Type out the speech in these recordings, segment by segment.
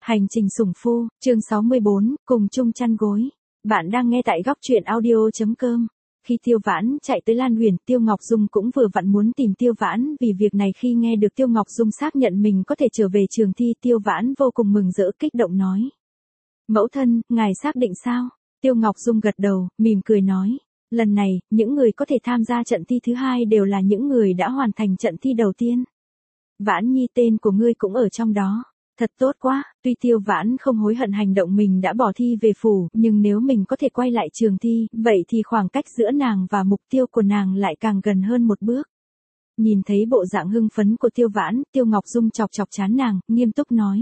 Hành trình sủng phu, chương 64, cùng chung chăn gối. Bạn đang nghe tại góc truyện audio.com. Khi Tiêu Vãn chạy tới Lan Huyền, Tiêu Ngọc Dung cũng vừa vặn muốn tìm Tiêu Vãn vì việc này. Khi nghe được Tiêu Ngọc Dung xác nhận mình có thể trở về trường thi, Tiêu Vãn vô cùng mừng rỡ kích động nói. Mẫu thân, ngài xác định sao? Tiêu Ngọc Dung gật đầu, mỉm cười nói. Lần này, những người có thể tham gia trận thi thứ hai đều là những người đã hoàn thành trận thi đầu tiên. Vãn Nhi, tên của ngươi cũng ở trong đó. Thật tốt quá, tuy Tiêu Vãn không hối hận hành động mình đã bỏ thi về phủ, nhưng nếu mình có thể quay lại trường thi, vậy thì khoảng cách giữa nàng và mục tiêu của nàng lại càng gần hơn một bước. Nhìn thấy bộ dạng hưng phấn của Tiêu Vãn, Tiêu Ngọc Dung chọc chọc trán nàng, nghiêm túc nói.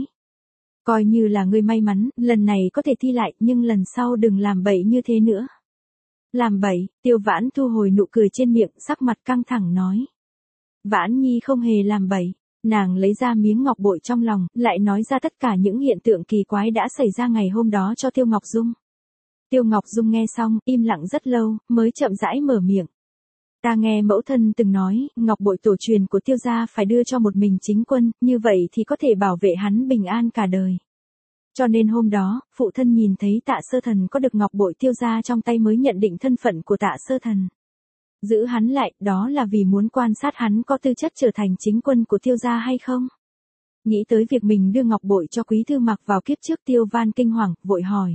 Coi như là ngươi may mắn, lần này có thể thi lại, nhưng lần sau đừng làm bậy như thế nữa. Làm bậy? Tiêu Vãn thu hồi nụ cười trên miệng, sắc mặt căng thẳng nói. Vãn Nhi không hề làm bậy. Nàng lấy ra miếng ngọc bội trong lòng, lại nói ra tất cả những hiện tượng kỳ quái đã xảy ra ngày hôm đó cho Tiêu Ngọc Dung. Tiêu Ngọc Dung nghe xong, im lặng rất lâu, mới chậm rãi mở miệng. Ta nghe mẫu thân từng nói, ngọc bội tổ truyền của Tiêu gia phải đưa cho một mình chính quân, như vậy thì có thể bảo vệ hắn bình an cả đời. Cho nên hôm đó, phụ thân nhìn thấy Tạ Sơ Thần có được ngọc bội Tiêu gia trong tay mới nhận định thân phận của Tạ Sơ Thần. Giữ hắn lại, đó là vì muốn quan sát hắn có tư chất trở thành chính quân của Tiêu gia hay không. Nghĩ tới việc mình đưa ngọc bội cho Quý Thư Mặc vào kiếp trước, Tiêu Văn kinh hoàng, vội hỏi.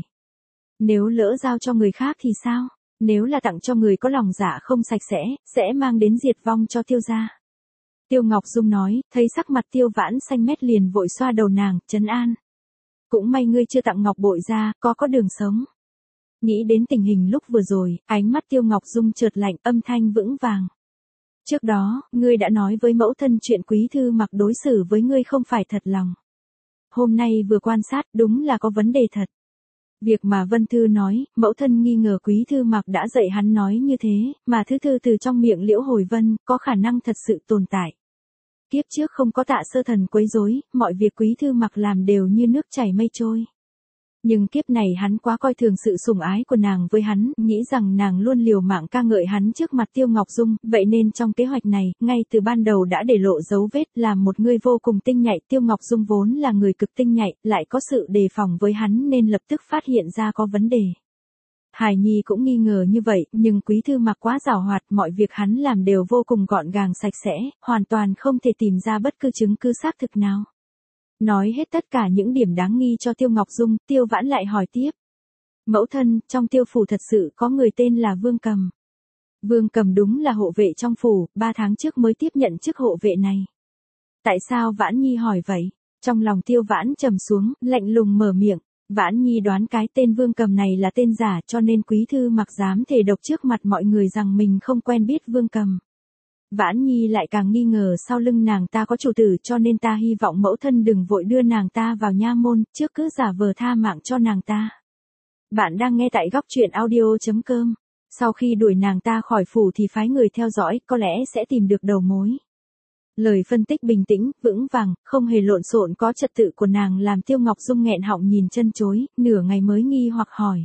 Nếu lỡ giao cho người khác thì sao? Nếu là tặng cho người có lòng dạ không sạch sẽ mang đến diệt vong cho Tiêu gia. Tiêu Ngọc Dung nói, thấy sắc mặt Tiêu Vãn xanh mét liền vội xoa đầu nàng, trấn an. Cũng may ngươi chưa tặng ngọc bội ra, có đường sống. Nghĩ đến tình hình lúc vừa rồi, ánh mắt Tiêu Ngọc Dung chợt lạnh, âm thanh vững vàng. Trước đó, ngươi đã nói với mẫu thân chuyện Quý Thư Mặc đối xử với ngươi không phải thật lòng. Hôm nay vừa quan sát, đúng là có vấn đề thật. Việc mà Vân Thư nói, mẫu thân nghi ngờ Quý Thư Mặc đã dạy hắn nói như thế, mà thứ thư từ trong miệng Liễu Hồi Vân, có khả năng thật sự tồn tại. Kiếp trước không có Tạ Sơ Thần quấy rối, mọi việc Quý Thư Mặc làm đều như nước chảy mây trôi. Nhưng kiếp này hắn quá coi thường sự sủng ái của nàng với hắn, nghĩ rằng nàng luôn liều mạng ca ngợi hắn trước mặt Tiêu Ngọc Dung, vậy nên trong kế hoạch này, ngay từ ban đầu đã để lộ dấu vết, làm một người vô cùng tinh nhạy. Tiêu Ngọc Dung vốn là người cực tinh nhạy, lại có sự đề phòng với hắn nên lập tức phát hiện ra có vấn đề. Hải Nhi cũng nghi ngờ như vậy, nhưng Quý Thư Mặc quá giàu hoạt, mọi việc hắn làm đều vô cùng gọn gàng sạch sẽ, hoàn toàn không thể tìm ra bất cứ chứng cứ xác thực nào. Nói hết tất cả những điểm đáng nghi cho Tiêu Ngọc Dung, Tiêu Vãn lại hỏi tiếp. Mẫu thân, trong Tiêu phủ thật sự có người tên là Vương Cầm. Vương Cầm đúng là hộ vệ trong phủ, 3 tháng trước mới tiếp nhận chức hộ vệ này. Tại sao Vãn Nhi hỏi vậy? Trong lòng Tiêu Vãn trầm xuống, lạnh lùng mở miệng. Vãn Nhi đoán cái tên Vương Cầm này là tên giả, cho nên Quý Thư Mặc dám thề độc trước mặt mọi người rằng mình không quen biết Vương Cầm. Vãn Nhi lại càng nghi ngờ sau lưng nàng ta có chủ tử, cho nên ta hy vọng mẫu thân đừng vội đưa nàng ta vào nha môn, trước cứ giả vờ tha mạng cho nàng ta. Bạn đang nghe tại góc truyện audio.com. Sau khi đuổi nàng ta khỏi phủ thì phái người theo dõi, có lẽ sẽ tìm được đầu mối. Lời phân tích bình tĩnh, vững vàng, không hề lộn xộn có trật tự của nàng làm Tiêu Ngọc Dung nghẹn họng nhìn chân chối, nửa ngày mới nghi hoặc hỏi.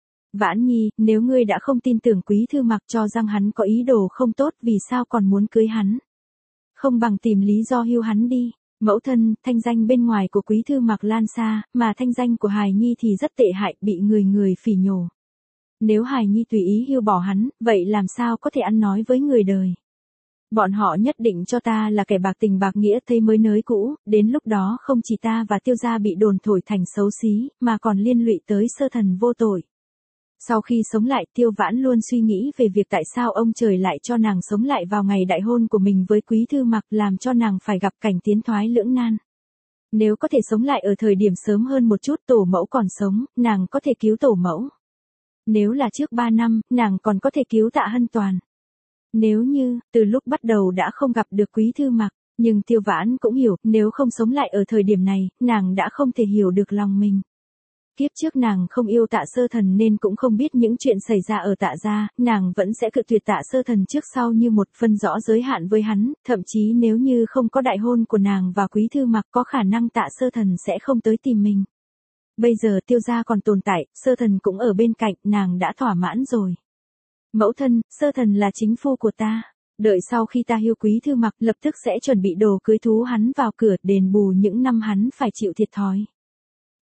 Vãn Nhi, nếu ngươi đã không tin tưởng Quý Thư Mặc cho rằng hắn có ý đồ không tốt, vì sao còn muốn cưới hắn? Không bằng tìm lý do hưu hắn đi. Mẫu thân, thanh danh bên ngoài của Quý Thư Mặc lan xa, mà thanh danh của Hải Nhi thì rất tệ hại, bị người phỉ nhổ. Nếu Hải Nhi tùy ý hưu bỏ hắn, vậy làm sao có thể ăn nói với người đời? Bọn họ nhất định cho ta là kẻ bạc tình bạc nghĩa, thấy mới nới cũ, đến lúc đó không chỉ ta và Tiêu gia bị đồn thổi thành xấu xí, mà còn liên lụy tới Sơ Thần vô tội. Sau khi sống lại, Tiêu Vãn luôn suy nghĩ về việc tại sao ông trời lại cho nàng sống lại vào ngày đại hôn của mình với Quý Thư Mặc, làm cho nàng phải gặp cảnh tiến thoái lưỡng nan. Nếu có thể sống lại ở thời điểm sớm hơn một chút, tổ mẫu còn sống, nàng có thể cứu tổ mẫu. Nếu là trước 3 năm, nàng còn có thể cứu Tạ Hân Toàn. Nếu như, từ lúc bắt đầu đã không gặp được Quý Thư Mặc, nhưng Tiêu Vãn cũng hiểu, nếu không sống lại ở thời điểm này, nàng đã không thể hiểu được lòng mình. Kiếp trước nàng không yêu Tạ Sơ Thần nên cũng không biết những chuyện xảy ra ở Tạ gia, nàng vẫn sẽ cự tuyệt Tạ Sơ Thần trước sau như một, phân rõ giới hạn với hắn, thậm chí nếu như không có đại hôn của nàng và Quý Thư Mặc, có khả năng Tạ Sơ Thần sẽ không tới tìm mình. Bây giờ Tiêu gia còn tồn tại, Sơ Thần cũng ở bên cạnh, nàng đã thỏa mãn rồi. Mẫu thân, Sơ Thần là chính phu của ta. Đợi sau khi ta hưu Quý Thư Mặc, lập tức sẽ chuẩn bị đồ cưới thú hắn vào cửa, đền bù những năm hắn phải chịu thiệt thòi.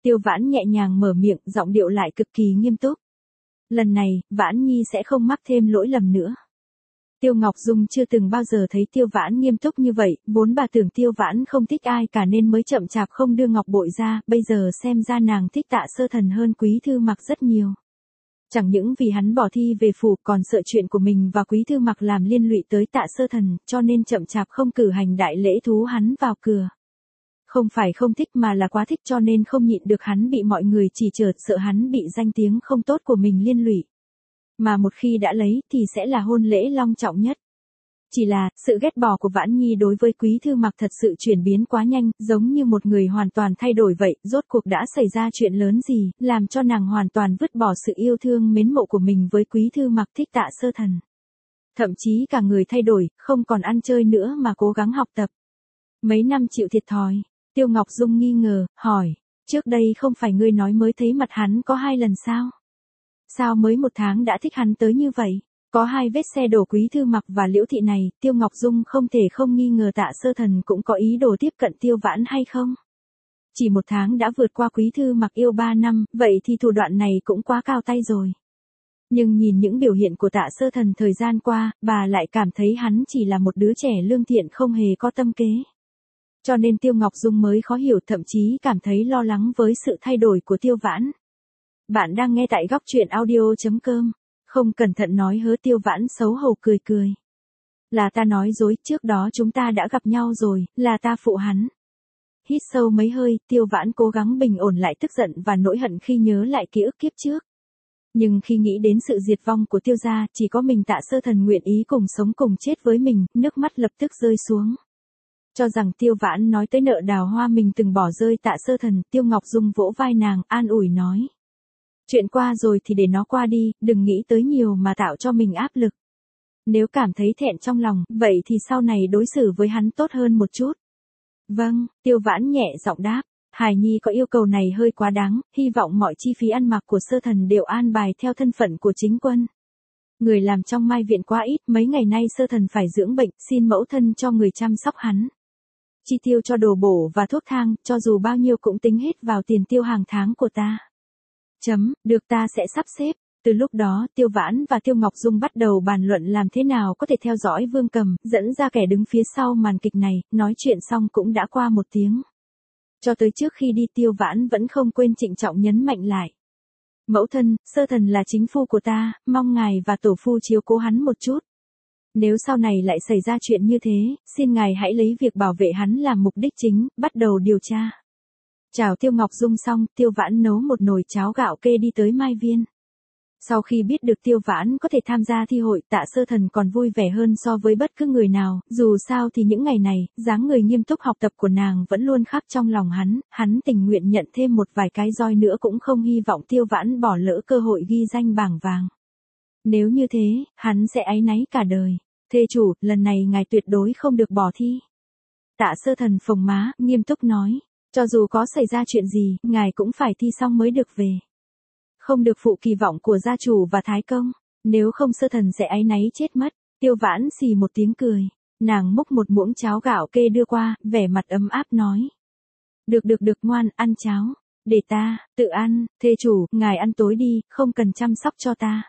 Tiêu Vãn nhẹ nhàng mở miệng, giọng điệu lại cực kỳ nghiêm túc. Lần này, Vãn Nhi sẽ không mắc thêm lỗi lầm nữa. Tiêu Ngọc Dung chưa từng bao giờ thấy Tiêu Vãn nghiêm túc như vậy, vốn bà tưởng Tiêu Vãn không thích ai cả nên mới chậm chạp không đưa ngọc bội ra, bây giờ xem ra nàng thích Tạ Sơ Thần hơn Quý Thư Mặc rất nhiều. Chẳng những vì hắn bỏ thi về phủ còn sợ chuyện của mình và Quý Thư Mặc làm liên lụy tới Tạ Sơ Thần, cho nên chậm chạp không cử hành đại lễ thú hắn vào cửa. Không phải không thích mà là quá thích cho nên không nhịn được hắn bị mọi người chỉ trợt, sợ hắn bị danh tiếng không tốt của mình liên lụy. Mà một khi đã lấy thì sẽ là hôn lễ long trọng nhất. Chỉ là, sự ghét bỏ của Vãn Nhi đối với Quý Thư Mặc thật sự chuyển biến quá nhanh, giống như một người hoàn toàn thay đổi vậy, rốt cuộc đã xảy ra chuyện lớn gì, làm cho nàng hoàn toàn vứt bỏ sự yêu thương mến mộ của mình với Quý Thư Mặc thích Tạ Sơ Thần. Thậm chí cả người thay đổi, không còn ăn chơi nữa mà cố gắng học tập. Mấy năm chịu thiệt thòi, Tiêu Ngọc Dung nghi ngờ, hỏi, trước đây không phải ngươi nói mới thấy mặt hắn có 2 lần sao? Sao mới 1 tháng đã thích hắn tới như vậy? Có 2 vết xe đổ Quý Thư Mặc và Liễu Thị này, Tiêu Ngọc Dung không thể không nghi ngờ Tạ Sơ Thần cũng có ý đồ tiếp cận Tiêu Vãn hay không? Chỉ 1 tháng đã vượt qua Quý Thư Mặc yêu 3 năm, vậy thì thủ đoạn này cũng quá cao tay rồi. Nhưng nhìn những biểu hiện của Tạ Sơ Thần thời gian qua, bà lại cảm thấy hắn chỉ là một đứa trẻ lương thiện không hề có tâm kế. Cho nên Tiêu Ngọc Dung mới khó hiểu, thậm chí cảm thấy lo lắng với sự thay đổi của Tiêu Vãn. Bạn đang nghe tại góc truyện audio.com. Không cẩn thận nói hớ. Tiêu Vãn xấu hổ cười cười. Là ta nói dối, trước đó chúng ta đã gặp nhau rồi, là ta phụ hắn. Hít sâu mấy hơi, Tiêu Vãn cố gắng bình ổn lại tức giận và nỗi hận khi nhớ lại ký ức kiếp trước. Nhưng khi nghĩ đến sự diệt vong của Tiêu gia, chỉ có mình Tạ Sơ Thần nguyện ý cùng sống cùng chết với mình, nước mắt lập tức rơi xuống. Cho rằng Tiêu Vãn nói tới nợ đào hoa mình từng bỏ rơi Tạ Sơ Thần, Tiêu Ngọc Dung vỗ vai nàng, an ủi nói. Chuyện qua rồi thì để nó qua đi, đừng nghĩ tới nhiều mà tạo cho mình áp lực. Nếu cảm thấy thẹn trong lòng, vậy thì sau này đối xử với hắn tốt hơn một chút. Vâng, Tiêu Vãn nhẹ giọng đáp. Hải Nhi có yêu cầu này hơi quá đáng, hy vọng mọi chi phí ăn mặc của Sơ Thần đều an bài theo thân phận của chính quân. Người làm trong Mai viện quá ít, mấy ngày nay Sơ Thần phải dưỡng bệnh, xin mẫu thân cho người chăm sóc hắn. Chi tiêu cho đồ bổ và thuốc thang, cho dù bao nhiêu cũng tính hết vào tiền tiêu hàng tháng của ta. Được, ta sẽ sắp xếp. Từ lúc đó, Tiêu Vãn và Tiêu Ngọc Dung bắt đầu bàn luận làm thế nào có thể theo dõi Vương Cầm, dẫn ra kẻ đứng phía sau màn kịch này, nói chuyện xong cũng đã qua 1 tiếng. Cho tới trước khi đi Tiêu Vãn vẫn không quên trịnh trọng nhấn mạnh lại. Mẫu thân, Sơ Thần là chính phu của ta, mong ngài và tổ phu chiếu cố hắn một chút. Nếu sau này lại xảy ra chuyện như thế, xin ngài hãy lấy việc bảo vệ hắn làm mục đích chính, bắt đầu điều tra. Chào Tiêu Ngọc Dung xong, Tiêu Vãn nấu một nồi cháo gạo kê đi tới Mai Viên. Sau khi biết được Tiêu Vãn có thể tham gia thi hội, Tạ Sơ Thần còn vui vẻ hơn so với bất cứ người nào, dù sao thì những ngày này, dáng người nghiêm túc học tập của nàng vẫn luôn khắc trong lòng hắn tình nguyện nhận thêm một vài cái roi nữa cũng không hy vọng Tiêu Vãn bỏ lỡ cơ hội ghi danh bảng vàng. Nếu như thế, hắn sẽ áy náy cả đời. Thê chủ, lần này ngài tuyệt đối không được bỏ thi. Tạ Sơ Thần phồng má, nghiêm túc nói, cho dù có xảy ra chuyện gì, ngài cũng phải thi xong mới được về. Không được phụ kỳ vọng của gia chủ và thái công, nếu không Sơ Thần sẽ áy náy chết mất. Tiêu Vãn xì một tiếng cười, nàng múc một muỗng cháo gạo kê đưa qua, vẻ mặt ấm áp nói. Được ngoan, ăn cháo, để ta, tự ăn, thê chủ, ngài ăn tối đi, không cần chăm sóc cho ta.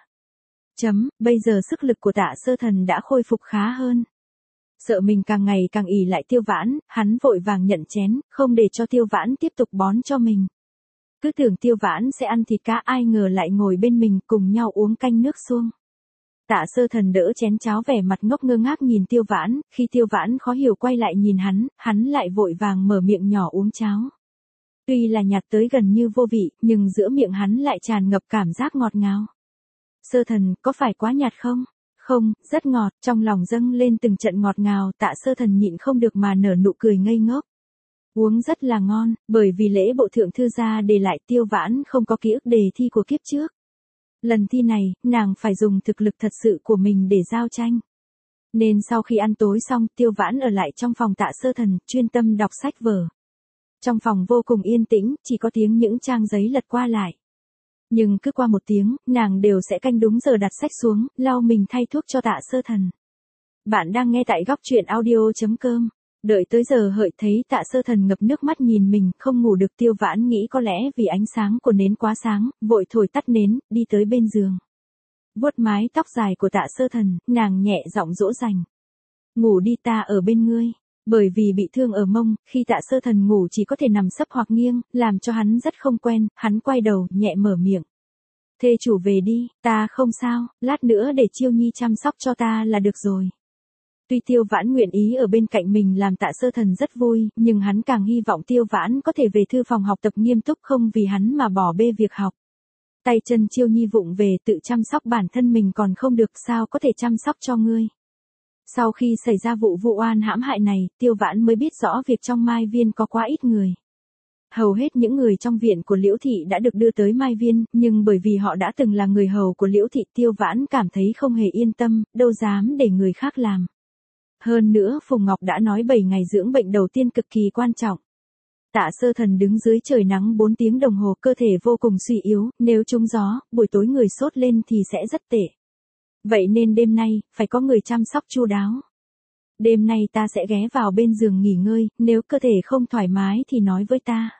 Bây giờ sức lực của Tạ Sơ Thần đã khôi phục khá hơn. Sợ mình càng ngày càng ỷ lại Tiêu Vãn, hắn vội vàng nhận chén, không để cho Tiêu Vãn tiếp tục bón cho mình. Cứ tưởng Tiêu Vãn sẽ ăn thịt cá, ai ngờ lại ngồi bên mình cùng nhau uống canh nước suông. Tạ Sơ Thần đỡ chén cháo vẻ mặt ngốc ngơ ngác nhìn Tiêu Vãn, khi Tiêu Vãn khó hiểu quay lại nhìn hắn lại vội vàng mở miệng nhỏ uống cháo. Tuy là nhạt tới gần như vô vị, nhưng giữa miệng hắn lại tràn ngập cảm giác ngọt ngào. Sơ Thần, có phải quá nhạt không? Không, rất ngọt, trong lòng dâng lên từng trận ngọt ngào, Tạ Sơ Thần nhịn không được mà nở nụ cười ngây ngốc. Uống rất là ngon, bởi vì lễ bộ thượng thư gia để lại Tiêu Vãn không có ký ức đề thi của kiếp trước. Lần thi này, nàng phải dùng thực lực thật sự của mình để giao tranh. Nên sau khi ăn tối xong, Tiêu Vãn ở lại trong phòng Tạ Sơ Thần, chuyên tâm đọc sách vở. Trong phòng vô cùng yên tĩnh, chỉ có tiếng những trang giấy lật qua lại. Nhưng cứ qua 1 tiếng, nàng đều sẽ canh đúng giờ đặt sách xuống, lau mình thay thuốc cho Tạ Sơ Thần. Bạn đang nghe tại góc truyện audio.com. Đợi tới giờ hợi thấy Tạ Sơ Thần ngập nước mắt nhìn mình, không ngủ được. Tiêu Vãn nghĩ có lẽ vì ánh sáng của nến quá sáng, vội thổi tắt nến, đi tới bên giường. Vuốt mái tóc dài của Tạ Sơ Thần, nàng nhẹ giọng dỗ dành. Ngủ đi, ta ở bên ngươi. Bởi vì bị thương ở mông, khi Tạ Sơ Thần ngủ chỉ có thể nằm sấp hoặc nghiêng, làm cho hắn rất không quen, hắn quay đầu, nhẹ mở miệng. Thê chủ về đi, ta không sao, lát nữa để Chiêu Nhi chăm sóc cho ta là được rồi. Tuy Tiêu Vãn nguyện ý ở bên cạnh mình làm Tạ Sơ Thần rất vui, nhưng hắn càng hy vọng Tiêu Vãn có thể về thư phòng học tập nghiêm túc, không vì hắn mà bỏ bê việc học. Tay chân Chiêu Nhi vụng về tự chăm sóc bản thân mình còn không được, sao có thể chăm sóc cho ngươi. Sau khi xảy ra vụ vụ oan hãm hại này, Tiêu Vãn mới biết rõ việc trong Mai Viên có quá ít người. Hầu hết những người trong viện của Liễu Thị đã được đưa tới Mai Viên, nhưng bởi vì họ đã từng là người hầu của Liễu Thị, Tiêu Vãn cảm thấy không hề yên tâm, đâu dám để người khác làm. Hơn nữa Phùng Ngọc đã nói 7 ngày dưỡng bệnh đầu tiên cực kỳ quan trọng. Tạ Sơ Thần đứng dưới trời nắng 4 tiếng đồng hồ, cơ thể vô cùng suy yếu, nếu trúng gió, buổi tối người sốt lên thì sẽ rất tệ. Vậy nên đêm nay, phải có người chăm sóc chu đáo. Đêm nay ta sẽ ghé vào bên giường nghỉ ngơi, nếu cơ thể không thoải mái thì nói với ta.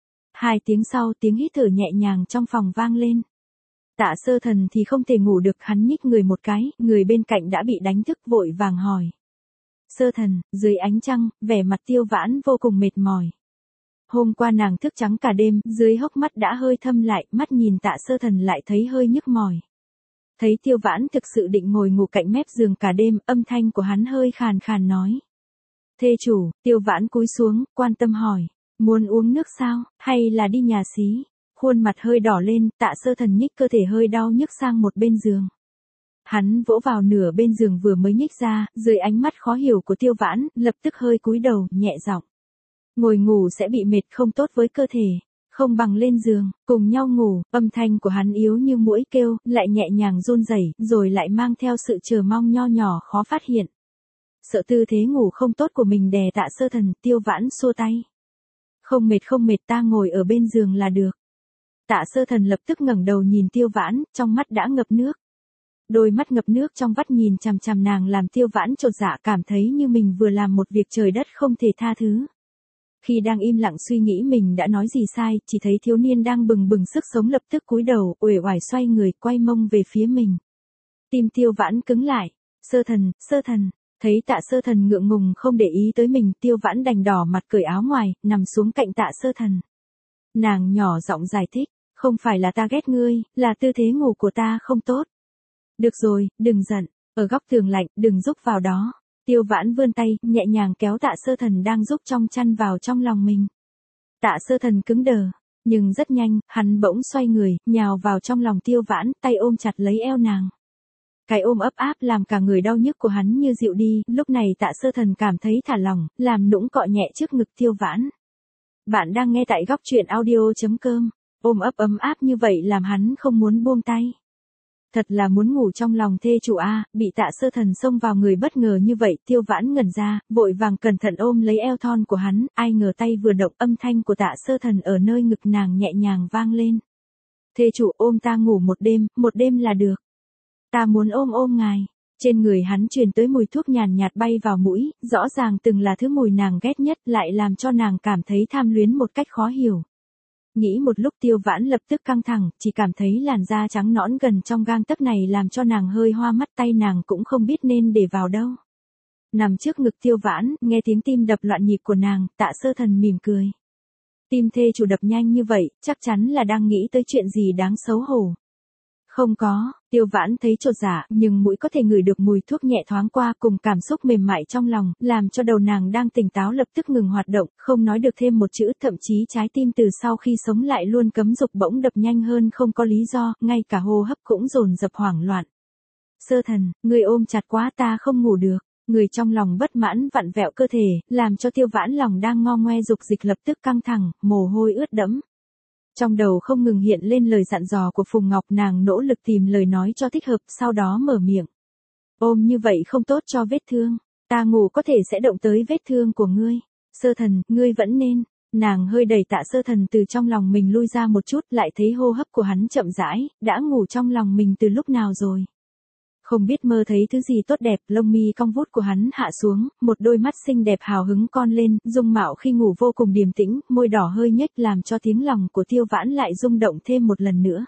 2 tiếng sau, tiếng hít thở nhẹ nhàng trong phòng vang lên. Tạ Sơ Thần thì không thể ngủ được, hắn nhích người một cái, người bên cạnh đã bị đánh thức, vội vàng hỏi. Sơ Thần, dưới ánh trăng, vẻ mặt Tiêu Vãn vô cùng mệt mỏi. Hôm qua nàng thức trắng cả đêm, dưới hốc mắt đã hơi thâm lại, mắt nhìn Tạ Sơ Thần lại thấy hơi nhức mỏi. Thấy Tiêu Vãn thực sự định ngồi ngủ cạnh mép giường cả đêm, âm thanh của hắn hơi khàn khàn nói. Thê chủ, Tiêu Vãn cúi xuống, quan tâm hỏi. Muốn uống nước sao, hay là đi nhà xí? Khuôn mặt hơi đỏ lên, Tạ Sơ Thần nhích cơ thể hơi đau nhức sang một bên giường. Hắn vỗ vào nửa bên giường vừa mới nhích ra, dưới ánh mắt khó hiểu của Tiêu Vãn, lập tức hơi cúi đầu, nhẹ giọng. Ngồi ngủ sẽ bị mệt, không tốt với cơ thể. Không bằng lên giường, cùng nhau ngủ. Âm thanh của hắn yếu như muỗi kêu, lại nhẹ nhàng run rẩy, rồi lại mang theo sự chờ mong nho nhỏ khó phát hiện. Sợ tư thế ngủ không tốt của mình đè Tạ Sơ Thần, Tiêu Vãn xua tay. Không mệt, ta ngồi ở bên giường là được. Tạ Sơ Thần lập tức ngẩng đầu nhìn Tiêu Vãn, trong mắt đã ngập nước. Đôi mắt ngập nước trong vắt nhìn chằm chằm nàng làm Tiêu Vãn chột dạ, cảm thấy như mình vừa làm một việc trời đất không thể tha thứ. Khi đang im lặng suy nghĩ mình đã nói gì sai, chỉ thấy thiếu niên đang bừng bừng sức sống lập tức cúi đầu, uể oải xoay người, quay mông về phía mình. Tim Tiêu Vãn cứng lại. Sơ Thần, thấy Tạ Sơ Thần ngượng ngùng không để ý tới mình, Tiêu Vãn đành đỏ mặt cởi áo ngoài, nằm xuống cạnh Tạ Sơ Thần. Nàng nhỏ giọng giải thích, không phải là ta ghét ngươi, là tư thế ngủ của ta không tốt. Được rồi, đừng giận, ở góc tường lạnh, đừng rúc vào đó. Tiêu Vãn vươn tay, nhẹ nhàng kéo Tạ Sơ Thần đang rúc trong chăn vào trong lòng mình. Tạ Sơ Thần cứng đờ, nhưng rất nhanh, hắn bỗng xoay người, nhào vào trong lòng Tiêu Vãn, tay ôm chặt lấy eo nàng. Cái ôm ấp áp làm cả người đau nhức của hắn như dịu đi, lúc này Tạ Sơ Thần cảm thấy thả lỏng, làm nũng cọ nhẹ trước ngực Tiêu Vãn. Bạn đang nghe tại góc truyện audio.com, ôm ấp ấm áp như vậy làm hắn không muốn buông tay. Thật là muốn ngủ trong lòng thê chủ a, bị Tạ Sơ Thần xông vào người bất ngờ như vậy, Tiêu Vãn ngẩn ra, vội vàng cẩn thận ôm lấy eo thon của hắn, ai ngờ tay vừa động, âm thanh của Tạ Sơ Thần ở nơi ngực nàng nhẹ nhàng vang lên. Thê chủ ôm ta ngủ một đêm là được. Ta muốn ôm ngài. Trên người hắn truyền tới mùi thuốc nhàn nhạt bay vào mũi, rõ ràng từng là thứ mùi nàng ghét nhất, lại làm cho nàng cảm thấy tham luyến một cách khó hiểu. Nghĩ một lúc Tiêu Vãn lập tức căng thẳng, chỉ cảm thấy làn da trắng nõn gần trong gang tấc này làm cho nàng hơi hoa mắt, tay nàng cũng không biết nên để vào đâu. Nằm trước ngực Tiêu Vãn, nghe tiếng tim đập loạn nhịp của nàng, Tạ Sơ Thần mỉm cười. Tim thê chủ đập nhanh như vậy, chắc chắn là đang nghĩ tới chuyện gì đáng xấu hổ. Không có, Tiêu Vãn thấy chột dạ, nhưng mũi có thể ngửi được mùi thuốc nhẹ thoáng qua cùng cảm xúc mềm mại trong lòng, làm cho đầu nàng đang tỉnh táo lập tức ngừng hoạt động, không nói được thêm một chữ, thậm chí trái tim từ sau khi sống lại luôn cấm dục bỗng đập nhanh hơn không có lý do, ngay cả hô hấp cũng dồn dập hoảng loạn. Sơ Thần, người ôm chặt quá ta không ngủ được. Người trong lòng bất mãn vặn vẹo cơ thể, làm cho Tiêu Vãn lòng đang ngo ngoe dục dịch lập tức căng thẳng, mồ hôi ướt đẫm. Trong đầu không ngừng hiện lên lời dặn dò của Phùng Ngọc, nàng nỗ lực tìm lời nói cho thích hợp, sau đó mở miệng. Ôm như vậy không tốt cho vết thương, ta ngủ có thể sẽ động tới vết thương của ngươi. Sơ Thần, ngươi vẫn nên. Nàng hơi đẩy Tạ Sơ Thần từ trong lòng mình lui ra một chút, lại thấy hô hấp của hắn chậm rãi, đã ngủ trong lòng mình từ lúc nào rồi. Không biết mơ thấy thứ gì tốt đẹp, lông mi cong vút của hắn hạ xuống, một đôi mắt xinh đẹp hào hứng con lên, dung mạo khi ngủ vô cùng điềm tĩnh, môi đỏ hơi nhếch làm cho tiếng lòng của Tiêu Vãn lại rung động thêm một lần nữa.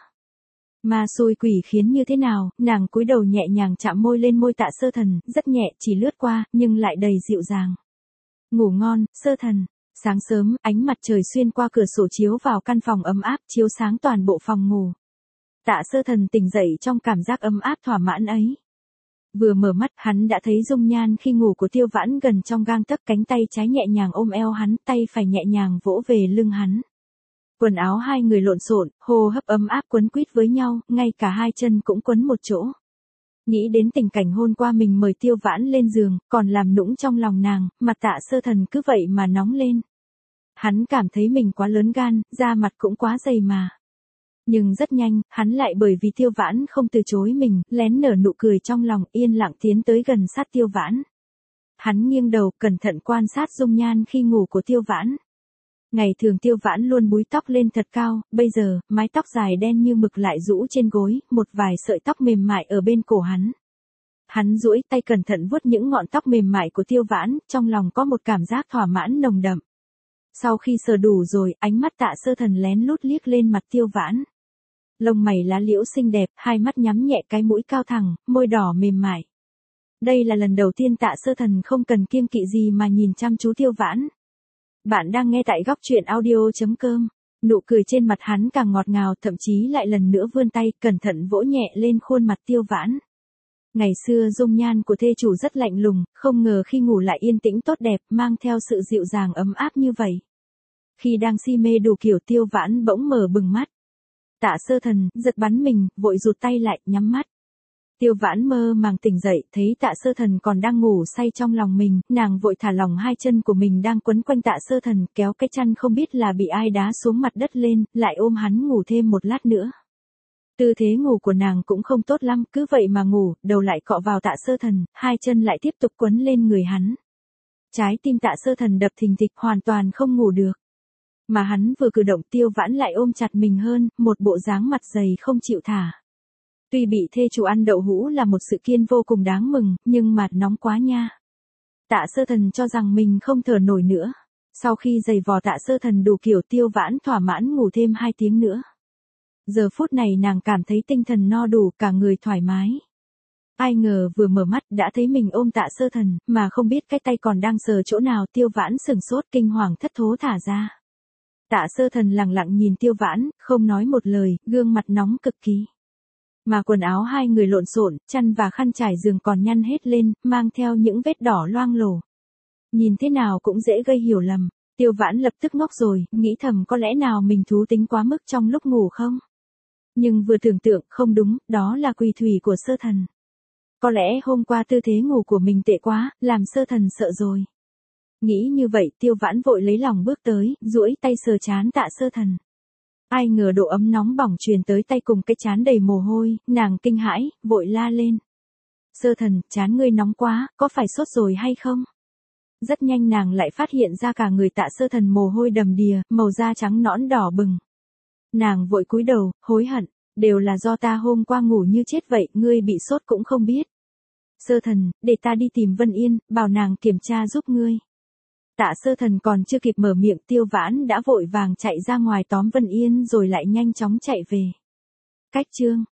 Ma xui quỷ khiến như thế nào, nàng cúi đầu nhẹ nhàng chạm môi lên môi Tạ Sơ Thần, rất nhẹ, chỉ lướt qua, nhưng lại đầy dịu dàng. Ngủ ngon, Sơ Thần. Sáng sớm, ánh mặt trời xuyên qua cửa sổ chiếu vào căn phòng ấm áp, chiếu sáng toàn bộ phòng ngủ. Tạ Sơ Thần tỉnh dậy trong cảm giác ấm áp thỏa mãn ấy. Vừa mở mắt, hắn đã thấy dung nhan khi ngủ của Tiêu Vãn gần trong gang tấc, cánh tay trái nhẹ nhàng ôm eo hắn, tay phải nhẹ nhàng vỗ về lưng hắn. Quần áo hai người lộn xộn, hô hấp ấm áp quấn quýt với nhau, ngay cả hai chân cũng quấn một chỗ. Nghĩ đến tình cảnh hôm qua mình mời Tiêu Vãn lên giường, còn làm nũng trong lòng nàng, mặt Tạ Sơ Thần cứ vậy mà nóng lên. Hắn cảm thấy mình quá lớn gan, da mặt cũng quá dày mà. Nhưng rất nhanh, hắn lại bởi vì Tiêu Vãn không từ chối mình, lén nở nụ cười trong lòng, yên lặng tiến tới gần sát Tiêu Vãn. Hắn nghiêng đầu, cẩn thận quan sát dung nhan khi ngủ của Tiêu Vãn. Ngày thường Tiêu Vãn luôn búi tóc lên thật cao, bây giờ, mái tóc dài đen như mực lại rũ trên gối, một vài sợi tóc mềm mại ở bên cổ hắn. Hắn duỗi tay cẩn thận vuốt những ngọn tóc mềm mại của Tiêu Vãn, trong lòng có một cảm giác thỏa mãn nồng đậm. Sau khi sờ đủ rồi, ánh mắt Tạ Sơ Thần lén lút liếc lên mặt Tiêu Vãn. Lông mày lá liễu xinh đẹp, hai mắt nhắm nhẹ, cái mũi cao thẳng, môi đỏ mềm mại. Đây là lần đầu tiên Tạ Sơ Thần không cần kiêng kỵ gì mà nhìn chăm chú Tiêu Vãn. Bạn đang nghe tại góc truyện audio.com. Nụ cười trên mặt hắn càng ngọt ngào, thậm chí lại lần nữa vươn tay, cẩn thận vỗ nhẹ lên khuôn mặt Tiêu Vãn. Ngày xưa dung nhan của thê chủ rất lạnh lùng, không ngờ khi ngủ lại yên tĩnh tốt đẹp, mang theo sự dịu dàng ấm áp như vậy. Khi đang si mê đủ kiểu, Tiêu Vãn bỗng mở bừng mắt. Tạ Sơ Thần giật bắn mình, vội rụt tay lại, nhắm mắt. Tiêu Vãn mơ màng tỉnh dậy, thấy Tạ Sơ Thần còn đang ngủ say trong lòng mình, nàng vội thả lỏng hai chân của mình đang quấn quanh Tạ Sơ Thần, kéo cái chăn không biết là bị ai đá xuống mặt đất lên, lại ôm hắn ngủ thêm một lát nữa. Tư thế ngủ của nàng cũng không tốt lắm, cứ vậy mà ngủ, đầu lại cọ vào Tạ Sơ Thần, hai chân lại tiếp tục quấn lên người hắn. Trái tim Tạ Sơ Thần đập thình thịch, hoàn toàn không ngủ được. Mà hắn vừa cử động, Tiêu Vãn lại ôm chặt mình hơn, một bộ dáng mặt dày không chịu thả. Tuy bị thê chủ ăn đậu hũ là một sự kiện vô cùng đáng mừng, nhưng mặt nóng quá nha. Tạ Sơ Thần cho rằng mình không thở nổi nữa. Sau khi giày vò Tạ Sơ Thần đủ kiểu, Tiêu Vãn thỏa mãn ngủ thêm 2 tiếng nữa. Giờ phút này nàng cảm thấy tinh thần no đủ, cả người thoải mái. Ai ngờ vừa mở mắt đã thấy mình ôm Tạ Sơ Thần, mà không biết cái tay còn đang sờ chỗ nào. Tiêu Vãn sửng sốt, kinh hoàng thất thố thả ra. Tạ Sơ Thần lặng lặng nhìn Tiêu Vãn, không nói một lời, gương mặt nóng cực kỳ. Mà quần áo hai người lộn xộn, chăn và khăn trải giường còn nhăn hết lên, mang theo những vết đỏ loang lổ. Nhìn thế nào cũng dễ gây hiểu lầm. Tiêu Vãn lập tức ngốc rồi, nghĩ thầm có lẽ nào mình thú tính quá mức trong lúc ngủ không? Nhưng vừa tưởng tượng, không đúng, đó là quỳ thủy của Sơ Thần. Có lẽ hôm qua tư thế ngủ của mình tệ quá, làm Sơ Thần sợ rồi. Nghĩ như vậy, Tiêu Vãn vội lấy lòng bước tới, duỗi tay sờ trán Tạ Sơ Thần. Ai ngờ độ ấm nóng bỏng truyền tới tay cùng cái trán đầy mồ hôi, nàng kinh hãi, vội la lên. Sơ Thần, trán ngươi nóng quá, có phải sốt rồi hay không? Rất nhanh nàng lại phát hiện ra cả người Tạ Sơ Thần mồ hôi đầm đìa, màu da trắng nõn đỏ bừng. Nàng vội cúi đầu, hối hận, đều là do ta hôm qua ngủ như chết vậy, ngươi bị sốt cũng không biết. Sơ Thần, để ta đi tìm Vân Yên, bảo nàng kiểm tra giúp ngươi. Tạ Sơ Thần còn chưa kịp mở miệng, Tiêu Vãn đã vội vàng chạy ra ngoài tóm Vân Yên rồi lại nhanh chóng chạy về. Cách chương